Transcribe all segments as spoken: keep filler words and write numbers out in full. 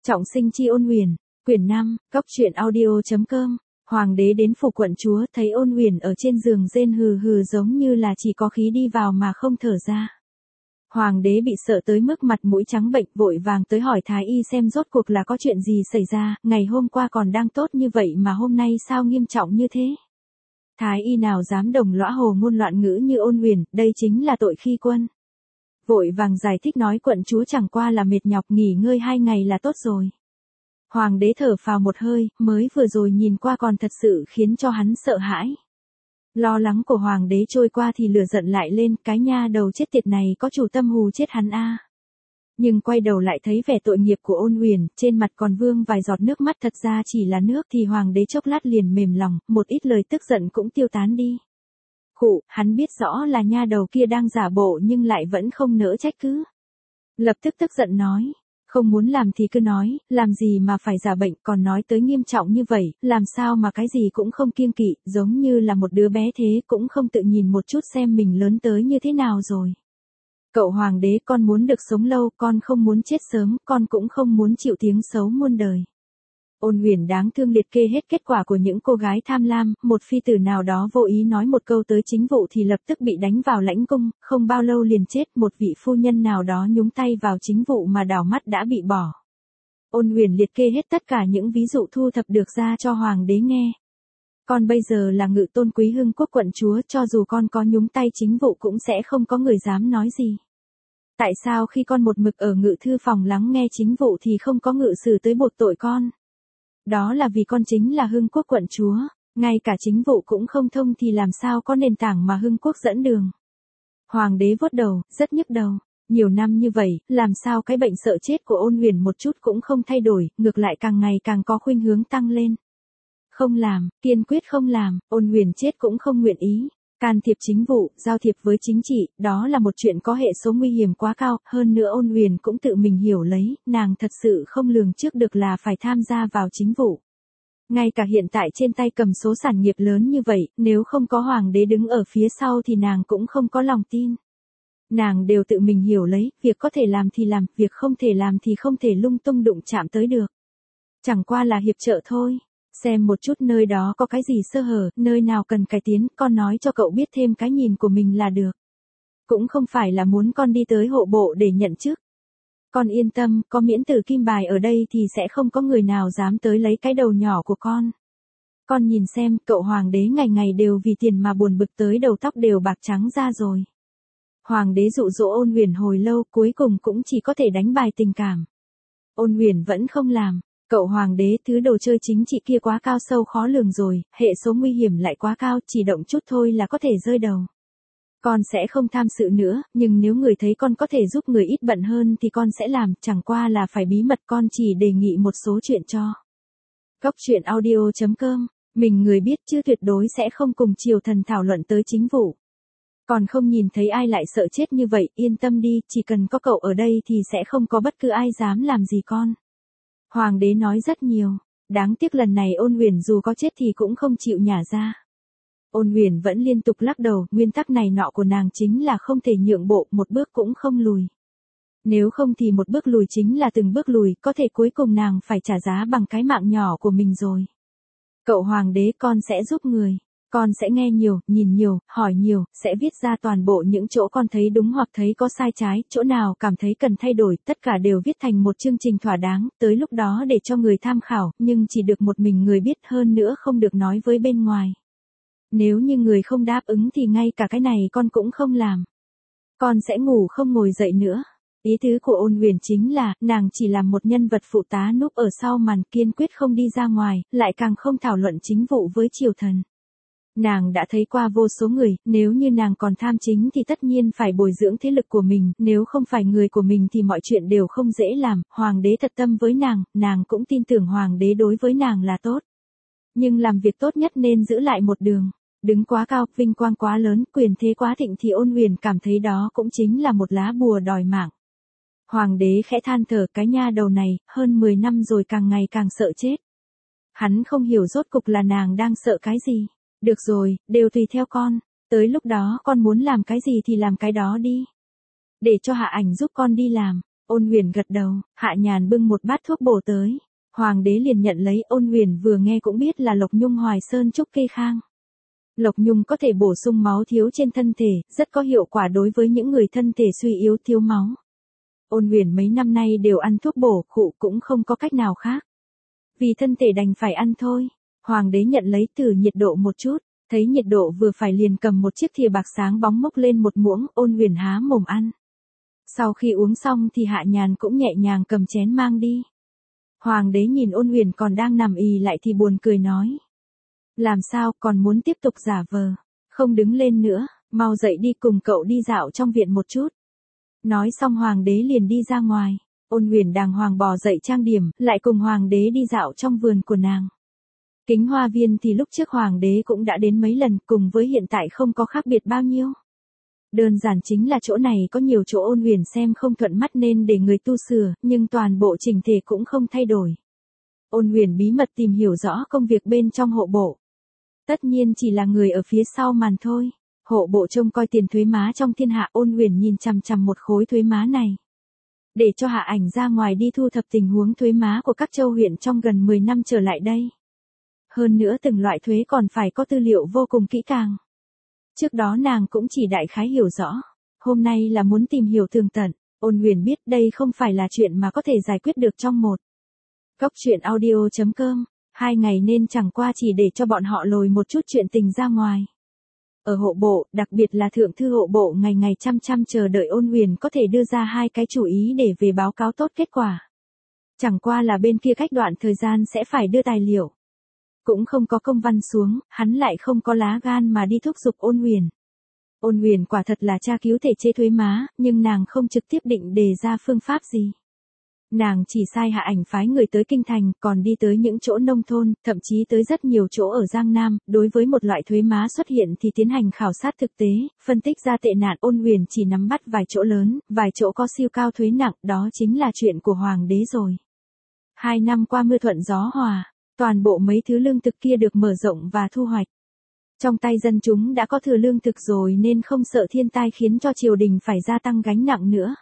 Trọng sinh chi Ôn Huyền, quyển năm, góc truyện audio chấm com. Hoàng đế đến phủ quận chúa, thấy Ôn Huyền ở trên giường rên hừ hừ giống như là chỉ có khí đi vào mà không thở ra. Hoàng đế bị sợ tới mức mặt mũi trắng bệch, vội vàng tới hỏi thái y xem rốt cuộc là có chuyện gì xảy ra, ngày hôm qua còn đang tốt như vậy mà hôm nay sao nghiêm trọng như thế. Thái y nào dám đồng lõa hồ ngôn loạn ngữ như Ôn Huyền, đây chính là tội khi quân. Vội vàng giải thích nói quận chúa chẳng qua là mệt nhọc, nghỉ ngơi hai ngày là tốt rồi. Hoàng đế thở phào một hơi, mới vừa rồi nhìn qua còn thật sự khiến cho hắn sợ hãi. Lo lắng của hoàng đế trôi qua thì lửa giận lại lên, cái nha đầu chết tiệt này có chủ tâm hù chết hắn a. À. Nhưng quay đầu lại thấy vẻ tội nghiệp của Ôn Huyền, trên mặt còn vương vài giọt nước mắt thật ra chỉ là nước, thì hoàng đế chốc lát liền mềm lòng, một ít lời tức giận cũng tiêu tán đi. Khụ, hắn biết rõ là nha đầu kia đang giả bộ nhưng lại vẫn không nỡ trách cứ. Lập tức tức giận nói, không muốn làm thì cứ nói, làm gì mà phải giả bệnh, còn nói tới nghiêm trọng như vậy, làm sao mà cái gì cũng không kiêng kỵ, giống như là một đứa bé thế, cũng không tự nhìn một chút xem mình lớn tới như thế nào rồi. Cậu hoàng đế, con muốn được sống lâu, con không muốn chết sớm, con cũng không muốn chịu tiếng xấu muôn đời. Ôn Huyền đáng thương liệt kê hết kết quả của những cô gái tham lam, một phi tử nào đó vô ý nói một câu tới chính vụ thì lập tức bị đánh vào lãnh cung, không bao lâu liền chết, một vị phu nhân nào đó nhúng tay vào chính vụ mà đảo mắt đã bị bỏ. Ôn Huyền liệt kê hết tất cả những ví dụ thu thập được ra cho hoàng đế nghe. Con bây giờ là ngự tôn quý hưng quốc quận chúa, cho dù con có nhúng tay chính vụ cũng sẽ không có người dám nói gì. Tại sao khi con một mực ở ngự thư phòng lắng nghe chính vụ thì không có ngự sử tới buộc tội con? Đó là vì con chính là hưng quốc quận chúa, ngay cả chính vụ cũng không thông thì làm sao có nền tảng mà hưng quốc dẫn đường. Hoàng đế vuốt đầu, rất nhức đầu. Nhiều năm như vậy, làm sao cái bệnh sợ chết của Ôn Huyền một chút cũng không thay đổi, ngược lại càng ngày càng có khuynh hướng tăng lên. Không làm, kiên quyết không làm, Ôn Huyền chết cũng không nguyện ý. Can thiệp chính vụ, giao thiệp với chính trị, đó là một chuyện có hệ số nguy hiểm quá cao, hơn nữa Ôn Huyền cũng tự mình hiểu lấy, nàng thật sự không lường trước được là phải tham gia vào chính vụ. Ngay cả hiện tại trên tay cầm số sản nghiệp lớn như vậy, nếu không có hoàng đế đứng ở phía sau thì nàng cũng không có lòng tin. Nàng đều tự mình hiểu lấy, việc có thể làm thì làm, việc không thể làm thì không thể lung tung đụng chạm tới được. Chẳng qua là hiệp trợ thôi. Xem một chút nơi đó có cái gì sơ hở, nơi nào cần cải tiến, con nói cho cậu biết thêm cái nhìn của mình là được. Cũng không phải là muốn con đi tới hộ bộ để nhận chức. Con yên tâm, có miễn tử kim bài ở đây thì sẽ không có người nào dám tới lấy cái đầu nhỏ của con. Con nhìn xem, cậu hoàng đế ngày ngày đều vì tiền mà buồn bực tới đầu tóc đều bạc trắng ra rồi. Hoàng đế dụ dỗ Ôn Huyền hồi lâu, cuối cùng cũng chỉ có thể đánh bài tình cảm. Ôn Huyền vẫn không làm. Cậu hoàng đế, thứ đồ chơi chính trị kia quá cao sâu khó lường rồi, hệ số nguy hiểm lại quá cao, chỉ động chút thôi là có thể rơi đầu. Con sẽ không tham sự nữa, nhưng nếu người thấy con có thể giúp người ít bận hơn thì con sẽ làm, chẳng qua là phải bí mật, con chỉ đề nghị một số chuyện cho. Góc truyện audio chấm com, mình người biết chứ tuyệt đối sẽ không cùng triều thần thảo luận tới chính vụ. Còn không nhìn thấy ai lại sợ chết như vậy, yên tâm đi, chỉ cần có cậu ở đây thì sẽ không có bất cứ ai dám làm gì con. Hoàng đế nói rất nhiều, đáng tiếc lần này Ôn Huyền dù có chết thì cũng không chịu nhả ra. Ôn Huyền vẫn liên tục lắc đầu, nguyên tắc này nọ của nàng chính là không thể nhượng bộ, một bước cũng không lùi. Nếu không thì một bước lùi chính là từng bước lùi, có thể cuối cùng nàng phải trả giá bằng cái mạng nhỏ của mình rồi. Cậu hoàng đế, con sẽ giúp người. Con sẽ nghe nhiều, nhìn nhiều, hỏi nhiều, sẽ viết ra toàn bộ những chỗ con thấy đúng hoặc thấy có sai trái, chỗ nào cảm thấy cần thay đổi, tất cả đều viết thành một chương trình thỏa đáng, tới lúc đó để cho người tham khảo, nhưng chỉ được một mình người biết, hơn nữa không được nói với bên ngoài. Nếu như người không đáp ứng thì ngay cả cái này con cũng không làm. Con sẽ ngủ không ngồi dậy nữa. Ý tứ của Ôn Huyền chính là, nàng chỉ làm một nhân vật phụ tá núp ở sau màn, kiên quyết không đi ra ngoài, lại càng không thảo luận chính vụ với triều thần. Nàng đã thấy qua vô số người, nếu như nàng còn tham chính thì tất nhiên phải bồi dưỡng thế lực của mình, nếu không phải người của mình thì mọi chuyện đều không dễ làm, hoàng đế thật tâm với nàng, nàng cũng tin tưởng hoàng đế đối với nàng là tốt. Nhưng làm việc tốt nhất nên giữ lại một đường, đứng quá cao, vinh quang quá lớn, quyền thế quá thịnh thì Ôn Huyền cảm thấy đó cũng chính là một lá bùa đòi mạng. Hoàng đế khẽ than thở, cái nha đầu này, hơn mười năm rồi càng ngày càng sợ chết. Hắn không hiểu rốt cục là nàng đang sợ cái gì. Được rồi, đều tùy theo con, tới lúc đó con muốn làm cái gì thì làm cái đó đi. Để cho Hạ Ảnh giúp con đi làm. Ôn Huyền gật đầu, Hạ Nhàn bưng một bát thuốc bổ tới. Hoàng đế liền nhận lấy, Ôn Huyền vừa nghe cũng biết là Lộc Nhung Hoài Sơn Trúc Kê Khang. Lộc Nhung có thể bổ sung máu thiếu trên thân thể, rất có hiệu quả đối với những người thân thể suy yếu thiếu máu. Ôn Huyền mấy năm nay đều ăn thuốc bổ, khụ cũng không có cách nào khác. Vì thân thể đành phải ăn thôi. Hoàng đế nhận lấy thử nhiệt độ một chút, thấy nhiệt độ vừa phải liền cầm một chiếc thìa bạc sáng bóng múc lên một muỗng, Ôn Huyền há mồm ăn. Sau khi uống xong thì Hạ Nhàn cũng nhẹ nhàng cầm chén mang đi. Hoàng đế nhìn Ôn Huyền còn đang nằm ì lại thì buồn cười nói. Làm sao, còn muốn tiếp tục giả vờ, không đứng lên nữa, mau dậy đi cùng cậu đi dạo trong viện một chút. Nói xong Hoàng đế liền đi ra ngoài. Ôn Huyền đàng hoàng bò dậy trang điểm, lại cùng Hoàng đế đi dạo trong vườn của nàng. Kính Hoa Viên thì lúc trước Hoàng đế cũng đã đến mấy lần, cùng với hiện tại không có khác biệt bao nhiêu. Đơn giản chính là chỗ này có nhiều chỗ Ôn Huyền xem không thuận mắt nên để người tu sửa, nhưng toàn bộ chỉnh thể cũng không thay đổi. Ôn Huyền bí mật tìm hiểu rõ công việc bên trong hộ bộ. Tất nhiên chỉ là người ở phía sau màn thôi. Hộ bộ trông coi tiền thuế má trong thiên hạ, Ôn Huyền nhìn chằm chằm một khối thuế má này. Để cho Hạ Ảnh ra ngoài đi thu thập tình huống thuế má của các châu huyện trong gần mười năm trở lại đây. Hơn nữa từng loại thuế còn phải có tư liệu vô cùng kỹ càng. Trước đó nàng cũng chỉ đại khái hiểu rõ. Hôm nay là muốn tìm hiểu tường tận. Ôn Huyền biết đây không phải là chuyện mà có thể giải quyết được trong một. Cốc truyện audio chấm com. Hai ngày nên chẳng qua chỉ để cho bọn họ lồi một chút chuyện tình ra ngoài. Ở hộ bộ, đặc biệt là thượng thư hộ bộ ngày ngày chăm chăm chờ đợi Ôn Huyền có thể đưa ra hai cái chủ ý để về báo cáo tốt kết quả. Chẳng qua là bên kia cách đoạn thời gian sẽ phải đưa tài liệu. Cũng không có công văn xuống, hắn lại không có lá gan mà đi thúc giục Ôn Huyền. Ôn Huyền quả thật là tra cứu thể chế thuế má, nhưng nàng không trực tiếp định đề ra phương pháp gì. Nàng chỉ sai Hạ Ảnh phái người tới kinh thành, còn đi tới những chỗ nông thôn, thậm chí tới rất nhiều chỗ ở Giang Nam, đối với một loại thuế má xuất hiện thì tiến hành khảo sát thực tế, phân tích ra tệ nạn. Ôn Huyền chỉ nắm bắt vài chỗ lớn, vài chỗ có siêu cao thuế nặng, đó chính là chuyện của Hoàng đế rồi. Hai năm qua mưa thuận gió hòa, toàn bộ mấy thứ lương thực kia được mở rộng và thu hoạch. Trong tay dân chúng đã có thừa lương thực rồi nên không sợ thiên tai khiến cho triều đình phải gia tăng gánh nặng nữa.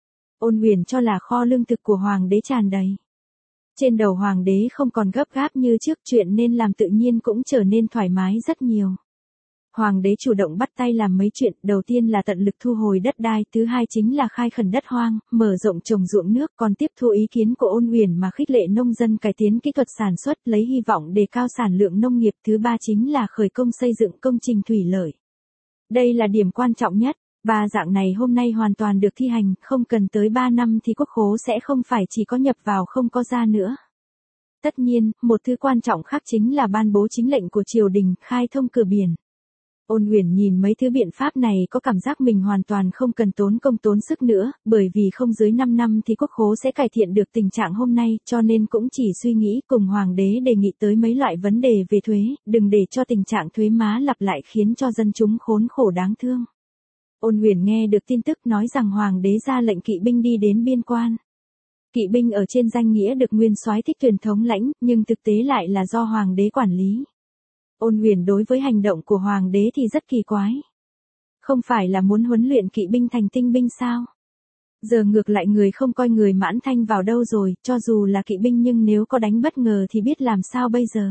Ôn Huyền cho là kho lương thực của Hoàng đế tràn đầy. Trên đầu Hoàng đế không còn gấp gáp như trước, chuyện nên làm tự nhiên cũng trở nên thoải mái rất nhiều. Hoàng đế chủ động bắt tay làm mấy chuyện, đầu tiên là tận lực thu hồi đất đai, thứ hai chính là khai khẩn đất hoang, mở rộng trồng ruộng nước, còn tiếp thu ý kiến của Ôn Huyền mà khích lệ nông dân cải tiến kỹ thuật sản xuất, lấy hy vọng đề cao sản lượng nông nghiệp, thứ ba chính là khởi công xây dựng công trình thủy lợi. Đây là điểm quan trọng nhất. Ba dạng này hôm nay hoàn toàn được thi hành, không cần tới ba năm thì quốc khố sẽ không phải chỉ có nhập vào không có ra nữa. Tất nhiên, một thứ quan trọng khác chính là ban bố chính lệnh của triều đình, khai thông cửa biển. Ôn Huyền nhìn mấy thứ biện pháp này có cảm giác mình hoàn toàn không cần tốn công tốn sức nữa, bởi vì không dưới năm năm thì quốc khố sẽ cải thiện được tình trạng hôm nay, cho nên cũng chỉ suy nghĩ cùng Hoàng đế đề nghị tới mấy loại vấn đề về thuế, đừng để cho tình trạng thuế má lặp lại khiến cho dân chúng khốn khổ đáng thương. Ôn Huyền nghe được tin tức nói rằng Hoàng đế ra lệnh kỵ binh đi đến biên quan. Kỵ binh ở trên danh nghĩa được nguyên soái Thích Tuyền thống lãnh, nhưng thực tế lại là do Hoàng đế quản lý. Ôn Huyền đối với hành động của Hoàng đế thì rất kỳ quái. Không phải là muốn huấn luyện kỵ binh thành tinh binh sao? Giờ ngược lại người không coi người Mãn Thanh vào đâu rồi, cho dù là kỵ binh nhưng nếu có đánh bất ngờ thì biết làm sao bây giờ?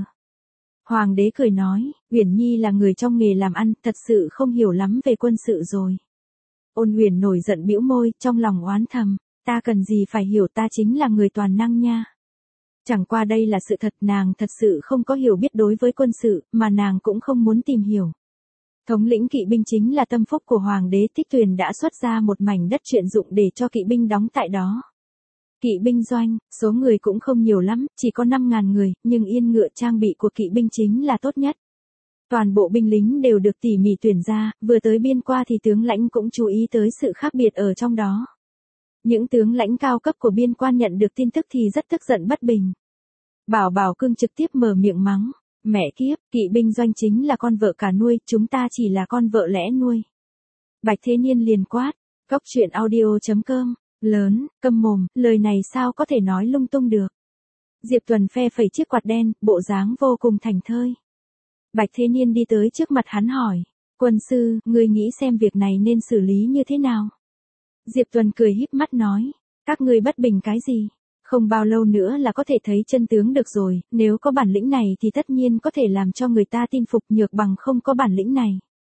Hoàng đế cười nói, Uyển Nhi là người trong nghề làm ăn, thật sự không hiểu lắm về quân sự rồi. Ôn Huyền nổi giận bĩu môi, trong lòng oán thầm, ta cần gì phải hiểu, ta chính là người toàn năng nha. Chẳng qua đây là sự thật, nàng thật sự không có hiểu biết đối với quân sự, mà nàng cũng không muốn tìm hiểu. Thống lĩnh kỵ binh chính là tâm phúc của Hoàng đế, Thích Tuyền đã xuất ra một mảnh đất chuyên dụng để cho kỵ binh đóng tại đó. Kỵ binh doanh, số người cũng không nhiều lắm, chỉ có năm ngàn người, nhưng yên ngựa trang bị của kỵ binh chính là tốt nhất. Toàn bộ binh lính đều được tỉ mỉ tuyển ra, vừa tới biên qua thì tướng lãnh cũng chú ý tới sự khác biệt ở trong đó. Những tướng lãnh cao cấp của biên quan nhận được tin tức thì rất tức giận bất bình. Bảo Bảo Cương trực tiếp mở miệng mắng, mẹ kiếp, kỵ binh doanh chính là con vợ cả nuôi, chúng ta chỉ là con vợ lẽ nuôi. Bạch Thế Niên liền quát, cốc truyện audio chấm com, lớn, câm mồm, lời này sao có thể nói lung tung được. Diệp Tuần phe phẩy chiếc quạt đen, bộ dáng vô cùng thảnh thơi. Bạch Thế Niên đi tới trước mặt hắn hỏi, quân sư, ngươi nghĩ xem việc này nên xử lý như thế nào? Diệp Tuần cười híp mắt nói, Các ngươi bất bình cái gì? Không bao lâu nữa là có thể thấy chân tướng được rồi, nếu có bản lĩnh này thì tất nhiên có thể làm cho người ta tin phục, nhược bằng không có bản lĩnh này.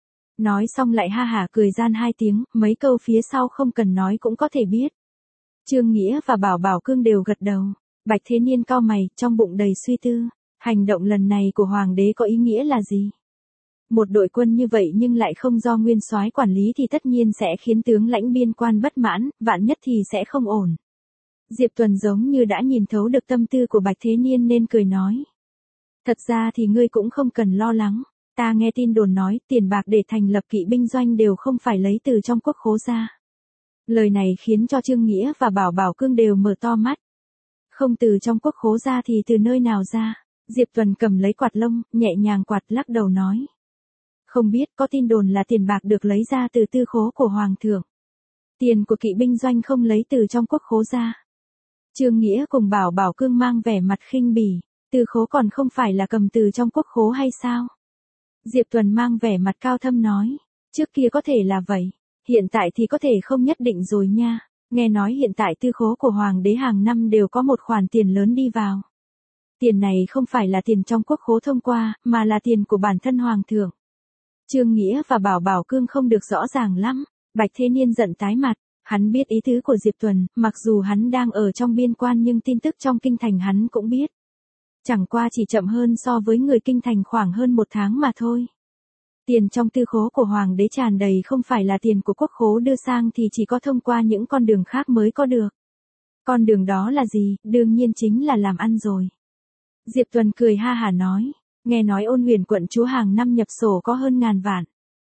Nói xong lại ha hả cười gian hai tiếng, mấy câu phía sau không cần nói cũng có thể biết. Trương Nghĩa và Bảo Bảo Cương đều gật đầu. Bạch Thế Niên cau mày, trong bụng đầy suy tư. Hành động lần này của Hoàng đế có ý nghĩa là gì? Một đội quân như vậy nhưng lại không do nguyên soái quản lý thì tất nhiên sẽ khiến tướng lãnh biên quan bất mãn, vạn nhất thì sẽ không ổn. Diệp Tuần giống như đã nhìn thấu được tâm tư của Bạch Thế Niên nên cười nói. Thật ra thì ngươi cũng không cần lo lắng. Ta nghe tin đồn nói tiền bạc để thành lập kỵ binh doanh đều không phải lấy từ trong quốc khố ra. Lời này khiến cho Trương Nghĩa và Bảo Bảo Cương đều mở to mắt. Không từ trong quốc khố ra thì từ nơi nào ra? Diệp Tuần cầm lấy quạt lông, nhẹ nhàng quạt lắc đầu nói. Không biết, có tin đồn là tiền bạc được lấy ra từ tư khố của Hoàng thượng. Tiền của kỵ binh doanh không lấy từ trong quốc khố ra. Trương Nghĩa cùng Bảo Bảo Cương mang vẻ mặt khinh bỉ, tư khố còn không phải là cầm từ trong quốc khố hay sao? Diệp Tuần mang vẻ mặt cao thâm nói, trước kia có thể là vậy, hiện tại thì có thể không nhất định rồi nha, nghe nói hiện tại tư khố của Hoàng đế hàng năm đều có một khoản tiền lớn đi vào. Tiền này không phải là tiền trong quốc khố thông qua, mà là tiền của bản thân Hoàng thượng. Trương Nghĩa và Bảo Bảo Cương không được rõ ràng lắm, Bạch Thế Niên giận tái mặt. Hắn biết ý tứ của Diệp Tuần, mặc dù hắn đang ở trong biên quan nhưng tin tức trong kinh thành hắn cũng biết. Chẳng qua chỉ chậm hơn so với người kinh thành khoảng hơn một tháng mà thôi. Tiền trong tư khố của Hoàng đế tràn đầy không phải là tiền của quốc khố đưa sang thì chỉ có thông qua những con đường khác mới có được. Con đường đó là gì? Đương nhiên chính là làm ăn rồi. Diệp Tuần cười ha hả nói, nghe nói Ôn Huyền quận chúa hàng năm nhập sổ có hơn ngàn vạn.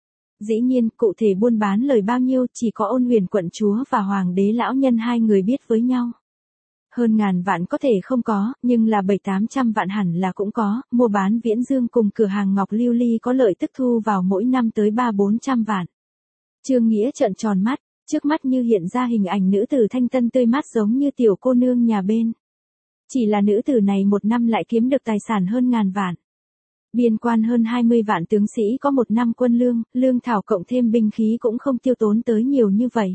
Dĩ nhiên, cụ thể buôn bán lời bao nhiêu chỉ có Ôn Huyền quận chúa và Hoàng đế lão nhân hai người biết với nhau. Hơn ngàn vạn có thể không có, nhưng là bảy tám trăm vạn hẳn là cũng có, mua bán Viễn Dương cùng cửa hàng Ngọc Lưu Ly có lợi tức thu vào mỗi năm tới ba bốn trăm vạn. Trương Nghĩa trợn tròn mắt, trước mắt như hiện ra hình ảnh nữ tử thanh tân tươi mát giống như tiểu cô nương nhà bên. Chỉ là nữ tử này một năm lại kiếm được tài sản hơn ngàn vạn. Biên quan hơn hai mươi vạn tướng sĩ có một năm quân lương, lương thảo cộng thêm binh khí cũng không tiêu tốn tới nhiều như vậy.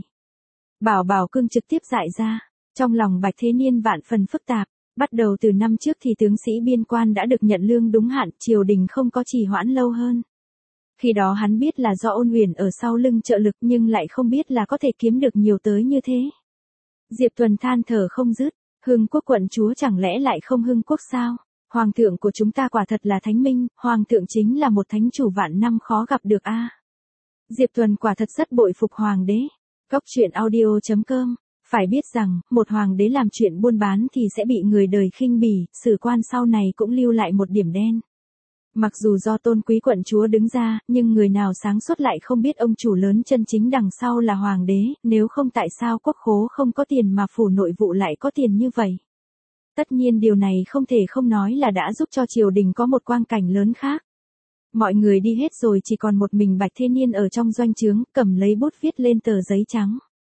Bảo Bảo Cương trực tiếp dại ra, trong lòng Bạch Thế Niên vạn phần phức tạp, bắt đầu từ năm trước thì tướng sĩ biên quan đã được nhận lương đúng hạn, triều đình không có trì hoãn lâu hơn. Khi đó hắn biết là do Ôn Huyền ở sau lưng trợ lực nhưng lại không biết là có thể kiếm được nhiều tới như thế. Diệp Tuần than thở không dứt, Hưng Quốc quận chúa chẳng lẽ lại không hưng quốc sao? Hoàng thượng của chúng ta quả thật là thánh minh, Hoàng thượng chính là một thánh chủ vạn năm khó gặp được a. Diệp Tuần quả thật rất bội phục Hoàng đế. Góc truyện audio chấm com. Phải biết rằng, một Hoàng đế làm chuyện buôn bán thì sẽ bị người đời khinh bỉ, sử quan sau này cũng lưu lại một điểm đen. Mặc dù do tôn quý quận chúa đứng ra, nhưng người nào sáng suốt lại không biết ông chủ lớn chân chính đằng sau là Hoàng đế, nếu không tại sao quốc khố không có tiền mà phủ nội vụ lại có tiền như vậy. Tất nhiên điều này không thể không nói là đã giúp cho triều đình có một quang cảnh lớn khác. Mọi người đi hết rồi chỉ còn một mình Bạch Thế Niên ở trong doanh trướng, cầm lấy bút viết lên tờ giấy trắng.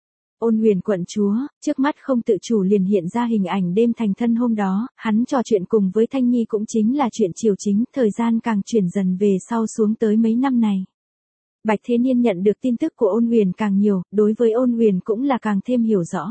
Ôn Huyền quận chúa, trước mắt không tự chủ liền hiện ra hình ảnh đêm thành thân hôm đó, hắn trò chuyện cùng với Thanh Nhi cũng chính là chuyện triều chính, thời gian càng chuyển dần về sau xuống tới mấy năm này. Bạch Thế Niên nhận được tin tức của Ôn Huyền càng nhiều, đối với Ôn Huyền cũng là càng thêm hiểu rõ.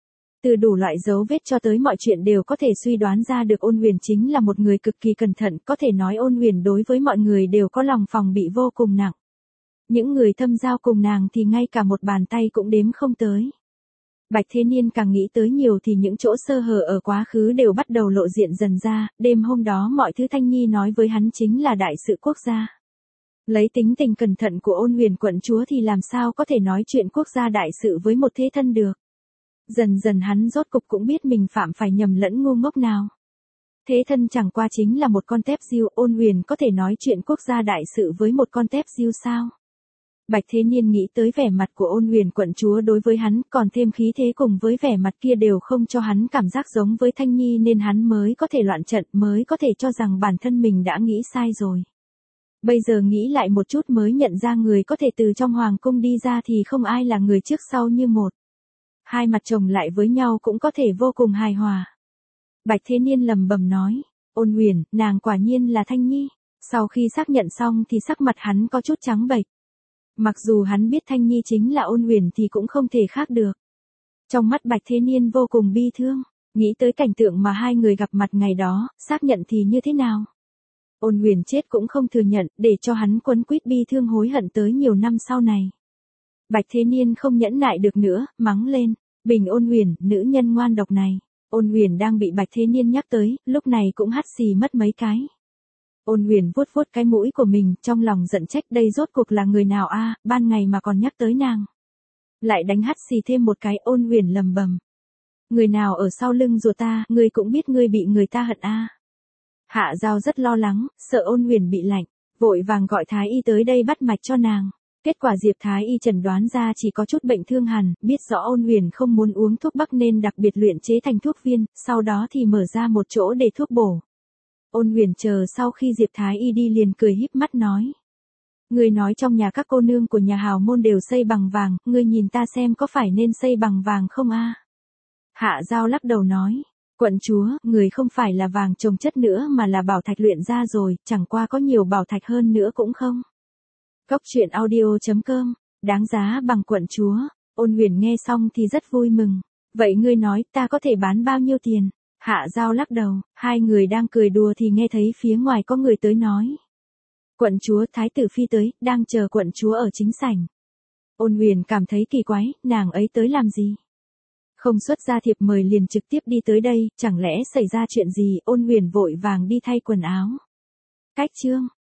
Từ đủ loại dấu vết cho tới mọi chuyện đều có thể suy đoán ra được Ôn Huyền chính là một người cực kỳ cẩn thận, có thể nói Ôn Huyền đối với mọi người đều có lòng phòng bị vô cùng nặng. Những người thâm giao cùng nàng thì ngay cả một bàn tay cũng đếm không tới. Bạch Thế Niên càng nghĩ tới nhiều thì những chỗ sơ hở ở quá khứ đều bắt đầu lộ diện dần ra, đêm hôm đó mọi thứ Thanh Nhi nói với hắn chính là đại sự quốc gia. Lấy tính tình cẩn thận của Ôn Huyền quận chúa thì làm sao có thể nói chuyện quốc gia đại sự với một thế thân được. Dần dần hắn rốt cục cũng biết mình phạm phải nhầm lẫn ngu ngốc nào. Thế thân chẳng qua chính là một con tép diêu, Ôn Huyền có thể nói chuyện quốc gia đại sự với một con tép diêu sao? Bạch Thế Niên nghĩ tới vẻ mặt của Ôn Huyền quận chúa đối với hắn, còn thêm khí thế cùng với vẻ mặt kia đều không cho hắn cảm giác giống với Thanh Nhi nên hắn mới có thể loạn trận, mới có thể cho rằng bản thân mình đã nghĩ sai rồi. Bây giờ nghĩ lại một chút mới nhận ra người có thể từ trong hoàng cung đi ra thì không ai là người trước sau như một. Hai mặt chồng lại với nhau cũng có thể vô cùng hài hòa. Bạch Thế Niên lầm bầm nói, Ôn Huyền, nàng quả nhiên là Thanh Nhi. Sau khi xác nhận xong thì sắc mặt hắn có chút trắng bệch. Mặc dù hắn biết Thanh Nhi chính là Ôn Huyền thì cũng không thể khác được. Trong mắt Bạch Thế Niên vô cùng bi thương, nghĩ tới cảnh tượng mà hai người gặp mặt ngày đó, xác nhận thì như thế nào? Ôn Huyền chết cũng không thừa nhận, để cho hắn quấn quýt bi thương hối hận tới nhiều năm sau này. Bạch Thế Niên không nhẫn nại được nữa, mắng lên, Bình Ôn Huyền, nữ nhân ngoan độc này. Ôn Huyền đang bị Bạch Thế Niên nhắc tới, lúc này cũng hắt xì mất mấy cái. Ôn Huyền vuốt vuốt cái mũi của mình, trong lòng giận trách đây rốt cuộc là người nào a, ban ngày mà còn nhắc tới nàng. Lại đánh hắt xì thêm một cái, Ôn Huyền lầm bầm. Người nào ở sau lưng rùa ta, ngươi cũng biết ngươi bị người ta hận a. Hạ Giao rất lo lắng, sợ Ôn Huyền bị lạnh, vội vàng gọi Thái y tới đây bắt mạch cho nàng. Kết quả Diệp Thái y chẩn đoán ra chỉ có chút bệnh thương hàn, biết rõ Ôn Huyền không muốn uống thuốc bắc nên đặc biệt luyện chế thành thuốc viên, sau đó thì mở ra một chỗ để thuốc bổ. Ôn Huyền chờ sau khi Diệp Thái y đi liền cười híp mắt nói. Ngươi nói trong nhà các cô nương của nhà hào môn đều xây bằng vàng, ngươi nhìn ta xem có phải nên xây bằng vàng không a? Hạ Giao lắc đầu nói. Quận chúa, người không phải là vàng trồng chất nữa mà là bảo thạch luyện ra rồi, chẳng qua có nhiều bảo thạch hơn nữa cũng không. Cốc truyện audio chấm com, đáng giá bằng quận chúa. Ôn Huyền nghe xong thì rất vui mừng. Vậy ngươi nói ta có thể bán bao nhiêu tiền? Hạ Giao lắc đầu, hai người đang cười đùa thì nghe thấy phía ngoài có người tới nói. Quận chúa Thái tử Phi tới, đang chờ quận chúa ở chính sảnh. Ôn Huyền cảm thấy kỳ quái, nàng ấy tới làm gì? Không xuất ra thiệp mời liền trực tiếp đi tới đây, chẳng lẽ xảy ra chuyện gì? Ôn Huyền vội vàng đi thay quần áo. Cách chương.